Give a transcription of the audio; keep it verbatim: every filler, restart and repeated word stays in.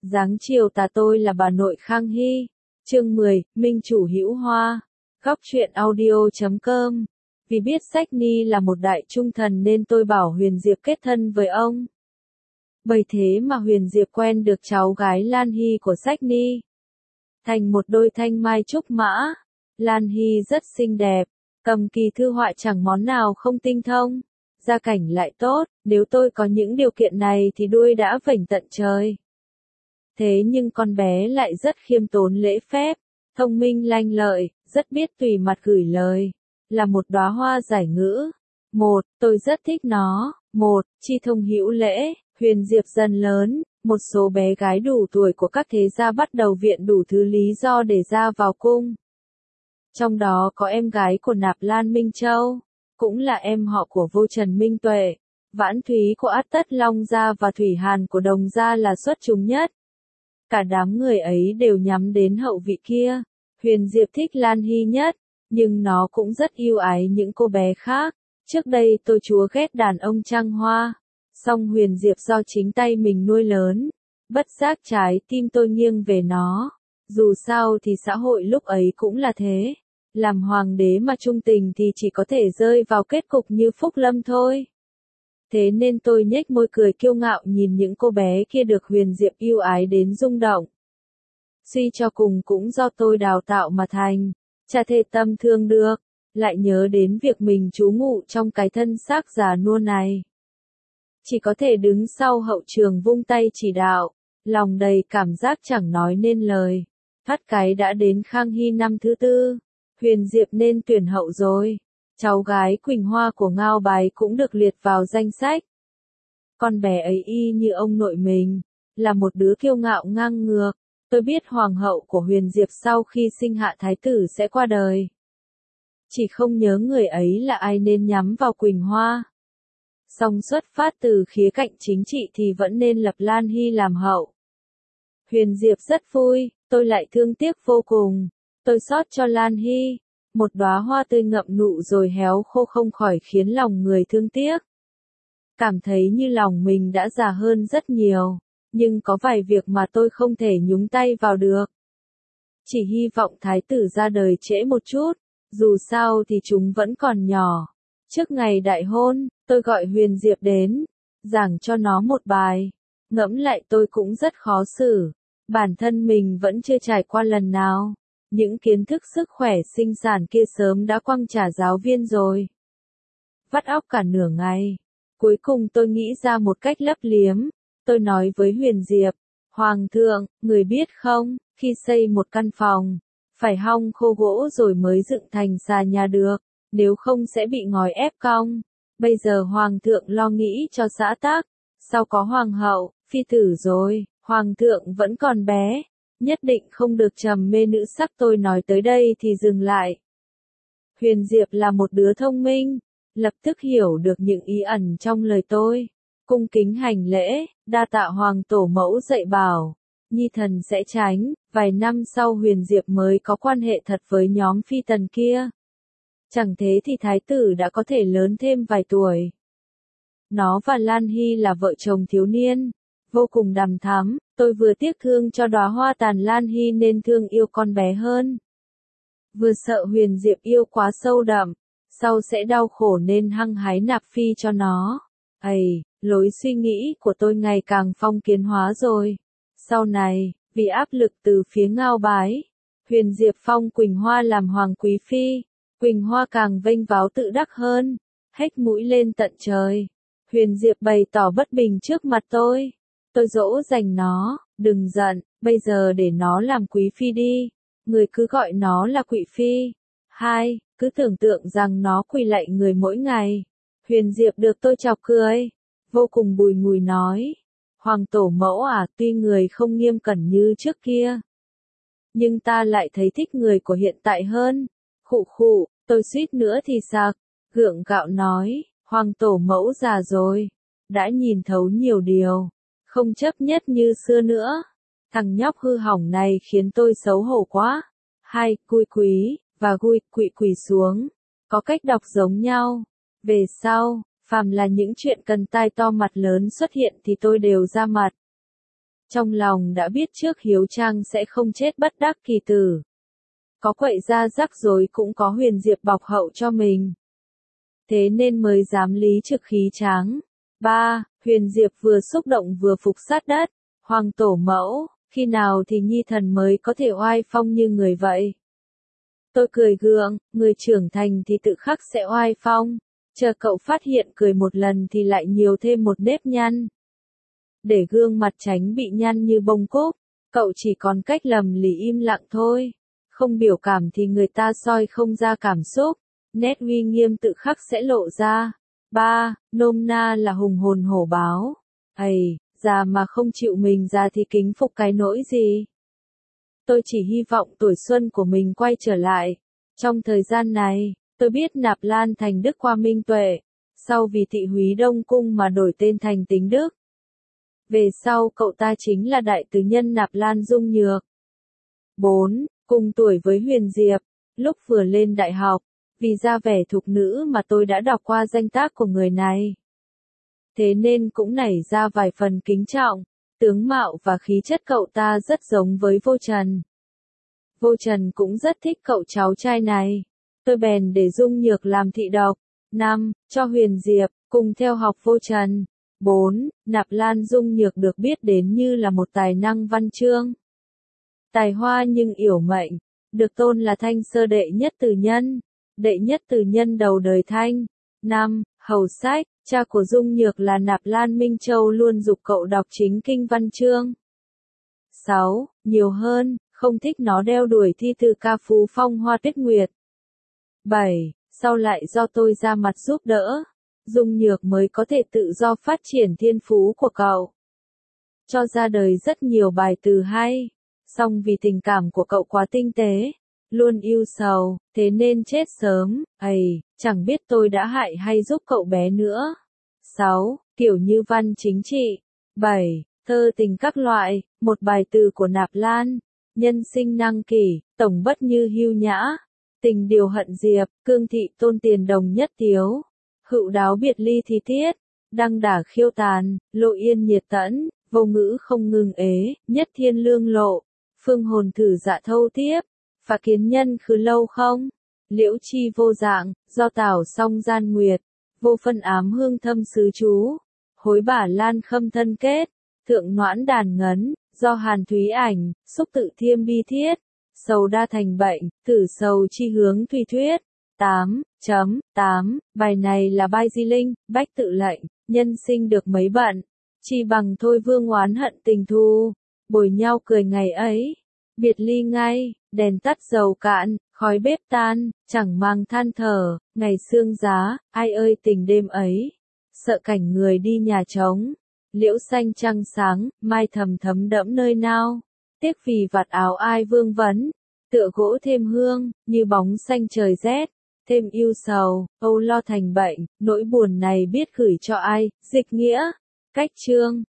Dáng chiều tà tôi là bà nội Khang Hy. Chương mười, Minh chủ hữu hoa. Góc truyện audio chấm com. Vì biết Sách Ni là một đại trung thần nên tôi bảo Huyền Diệp kết thân với ông. Bởi thế mà Huyền Diệp quen được cháu gái Lan Hy của Sách Ni. Thành một đôi thanh mai trúc mã. Lan Hy rất xinh đẹp, cầm kỳ thư họa chẳng món nào không tinh thông. Gia cảnh lại tốt, nếu tôi có những điều kiện này thì đuôi đã vểnh tận trời. Thế nhưng con bé lại rất khiêm tốn lễ phép, thông minh lanh lợi, rất biết tùy mặt gửi lời, là một đóa hoa giải ngữ. Một, tôi rất thích nó. Một, chi thông hữu lễ. Huyền Diệp dần lớn, một số bé gái đủ tuổi của các thế gia bắt đầu viện đủ thứ lý do để ra vào cung. Trong đó có em gái của Nạp Lan Minh Châu, cũng là em họ của Vô Trần Minh Tuệ, Vãn Thúy của Át Tất Long Gia và Thủy Hàn của Đồng Gia là xuất chúng nhất. Cả đám người ấy đều nhắm đến hậu vị kia. Huyền Diệp thích Lan Hy nhất, nhưng nó cũng rất yêu ái những cô bé khác. Trước đây tôi chúa ghét đàn ông trăng hoa, song Huyền Diệp do chính tay mình nuôi lớn, bất giác trái tim tôi nghiêng về nó. Dù sao thì xã hội lúc ấy cũng là thế. Làm hoàng đế mà trung tình thì chỉ có thể rơi vào kết cục như Phúc Lâm thôi. Thế nên tôi nhếch môi cười kiêu ngạo nhìn những cô bé kia được Huyền Diệp yêu ái đến rung động. Suy cho cùng cũng do tôi đào tạo mà thành, chả thể tâm thương được, lại nhớ đến việc mình trú ngụ trong cái thân xác già nua này. Chỉ có thể đứng sau hậu trường vung tay chỉ đạo, lòng đầy cảm giác chẳng nói nên lời. Thoát cái đã đến Khang Hy năm thứ tư, Huyền Diệp nên tuyển hậu rồi. Cháu gái Quỳnh Hoa của Ngao Bái cũng được liệt vào danh sách. Con bé ấy y như ông nội mình, là một đứa kiêu ngạo ngang ngược. Tôi biết hoàng hậu của Huyền Diệp sau khi sinh hạ thái tử sẽ qua đời. Chỉ không nhớ người ấy là ai nên nhắm vào Quỳnh Hoa. Song xuất phát từ khía cạnh chính trị thì vẫn nên lập Lan Hy làm hậu. Huyền Diệp rất vui, tôi lại thương tiếc vô cùng. Tôi xót cho Lan Hy. Một đóa hoa tươi ngậm nụ rồi héo khô không khỏi khiến lòng người thương tiếc. Cảm thấy như lòng mình đã già hơn rất nhiều, nhưng có vài việc mà tôi không thể nhúng tay vào được. Chỉ hy vọng thái tử ra đời trễ một chút, dù sao thì chúng vẫn còn nhỏ. Trước ngày đại hôn, tôi gọi Huyền Diệp đến, giảng cho nó một bài. Ngẫm lại tôi cũng rất khó xử, bản thân mình vẫn chưa trải qua lần nào. Những kiến thức sức khỏe sinh sản kia sớm đã quăng trả giáo viên rồi. Vắt óc cả nửa ngày. Cuối cùng tôi nghĩ ra một cách lấp liếm. Tôi nói với Huyền Diệp, Hoàng thượng, người biết không, khi xây một căn phòng, phải hong khô gỗ rồi mới dựng thành xà nhà được, nếu không sẽ bị ngói ép cong. Bây giờ Hoàng thượng lo nghĩ cho xã tắc, sau có Hoàng hậu, phi tử rồi, Hoàng thượng vẫn còn bé. Nhất định không được trầm mê nữ sắc. Tôi nói tới đây thì dừng lại. Huyền Diệp là một đứa thông minh, lập tức hiểu được những ý ẩn trong lời tôi. Cung kính hành lễ, đa tạ Hoàng tổ mẫu dạy bảo, nhi thần sẽ tránh. Vài năm sau Huyền Diệp mới có quan hệ thật với nhóm phi tần kia. Chẳng thế thì thái tử đã có thể lớn thêm vài tuổi. Nó và Lan Hy là vợ chồng thiếu niên, vô cùng đằm thắm. Tôi vừa tiếc thương cho đóa hoa tàn Lan Hy nên thương yêu con bé hơn. Vừa sợ Huyền Diệp yêu quá sâu đậm, sau sẽ đau khổ nên hăng hái nạp phi cho nó. Ây, lối suy nghĩ của tôi ngày càng phong kiến hóa rồi. Sau này, vì áp lực từ phía Ngao Bái, Huyền Diệp phong Quỳnh Hoa làm hoàng quý phi. Quỳnh Hoa càng vênh váo tự đắc hơn, hếch mũi lên tận trời. Huyền Diệp bày tỏ bất bình trước mặt tôi. Tôi dỗ dành nó, đừng giận, bây giờ để nó làm quý phi đi. Người cứ gọi nó là Quỵ phi. Hai, cứ tưởng tượng rằng nó quỳ lạy người mỗi ngày. Huyền Diệp được tôi chọc cười, vô cùng bùi ngùi nói. Hoàng tổ mẫu à, tuy người không nghiêm cẩn như trước kia, nhưng ta lại thấy thích người của hiện tại hơn. Khụ khụ, tôi suýt nữa thì sặc, gượng gạo nói, Hoàng tổ mẫu già rồi, đã nhìn thấu nhiều điều, không chấp nhất như xưa nữa. Thằng nhóc hư hỏng này khiến tôi xấu hổ quá. Hai, cui quý, và gui, quỵ quỳ xuống, có cách đọc giống nhau. Về sau, phàm là những chuyện cần tai to mặt lớn xuất hiện thì tôi đều ra mặt. Trong lòng đã biết trước Hiếu Trang sẽ không chết bất đắc kỳ tử. Có quậy ra rắc rối cũng có Huyền Diệp bọc hậu cho mình. Thế nên mới dám lý trực khí tráng. ba. Huyền Diệp vừa xúc động vừa phục sát đất. Hoàng tổ mẫu, khi nào thì nhi thần mới có thể oai phong như người vậy? Tôi cười gượng, người trưởng thành thì tự khắc sẽ oai phong. Chờ cậu phát hiện cười một lần thì lại nhiều thêm một nếp nhăn. Để gương mặt tránh bị nhăn như bông cúc, cậu chỉ còn cách lầm lì im lặng thôi. Không biểu cảm thì người ta soi không ra cảm xúc, nét uy nghiêm tự khắc sẽ lộ ra. ba. Nôm na là hùng hồn hổ báo. Ây, già mà không chịu mình ra thì kính phục cái nỗi gì? Tôi chỉ hy vọng tuổi xuân của mình quay trở lại. Trong thời gian này, tôi biết Nạp Lan Thành Đức qua Minh Tuệ, sau vì thị húy Đông Cung mà đổi tên thành Tính Đức. Về sau cậu ta chính là đại tứ nhân Nạp Lan Dung Nhược. bốn. Cùng tuổi với Huyền Diệp, lúc vừa lên đại học, vì ra vẻ thục nữ mà tôi đã đọc qua danh tác của người này. Thế nên cũng nảy ra vài phần kính trọng, tướng mạo và khí chất cậu ta rất giống với Vô Trần. Vô Trần cũng rất thích cậu cháu trai này. Tôi bèn để Dung Nhược làm thị độc. năm. Cho Huyền Diệp, cùng theo học Vô Trần. bốn. Nạp Lan Dung Nhược được biết đến như là một tài năng văn chương. Tài hoa nhưng yểu mệnh, được tôn là Thanh Sơ đệ nhất từ nhân, đệ nhất từ nhân đầu đời Thanh. năm. Hầu Sách, cha của Dung Nhược là Nạp Lan Minh Châu luôn giục cậu đọc chính kinh văn chương. sáu. Nhiều hơn, không thích nó đeo đuổi thi từ ca phú phong hoa tuyết nguyệt. bảy. Sau lại do tôi ra mặt giúp đỡ, Dung Nhược mới có thể tự do phát triển thiên phú của cậu. Cho ra đời rất nhiều bài từ hay. Song vì tình cảm của cậu quá tinh tế, luôn yêu sầu, thế nên chết sớm. Ây, chẳng biết tôi đã hại hay giúp cậu bé nữa. sáu. Kiểu như văn chính trị. bảy. Thơ tình các loại, một bài từ của Nạp Lan. Nhân sinh năng kỷ, tổng bất như hưu nhã. Tình điều hận diệp, cương thị tôn tiền đồng nhất tiếu. Hữu đáo biệt ly thi tiết, đăng đả khiêu tàn, lộ yên nhiệt tẫn, vô ngữ không ngừng ế, nhất thiên lương lộ. Phương hồn thử dạ thâu tiếp, phá kiến nhân khứ lâu không? Liễu chi vô dạng, do tảo song gian nguyệt, vô phân ám hương thâm sứ chú. Hối bả lan khâm thân kết, thượng noãn đàn ngấn, do hàn thúy ảnh, xúc tự thiêm bi thiết. Sầu đa thành bệnh, tử sầu chi hướng thủy thuyết. tám. Chấm, tám. Bài này là bài di linh, bách tự lệnh, nhân sinh được mấy bận. Chi bằng thôi vương oán hận tình thù. Bồi nhau cười ngày ấy, biệt ly ngay, đèn tắt dầu cạn, khói bếp tan, chẳng mang than thở, ngày sương giá, ai ơi tình đêm ấy, sợ cảnh người đi nhà trống, liễu xanh trăng sáng, mai thầm thấm đẫm nơi nào, tiếc vì vạt áo ai vương vấn, tựa gỗ thêm hương, như bóng xanh trời rét, thêm yêu sầu, âu lo thành bệnh, nỗi buồn này biết gửi cho ai, dịch nghĩa, cách chương.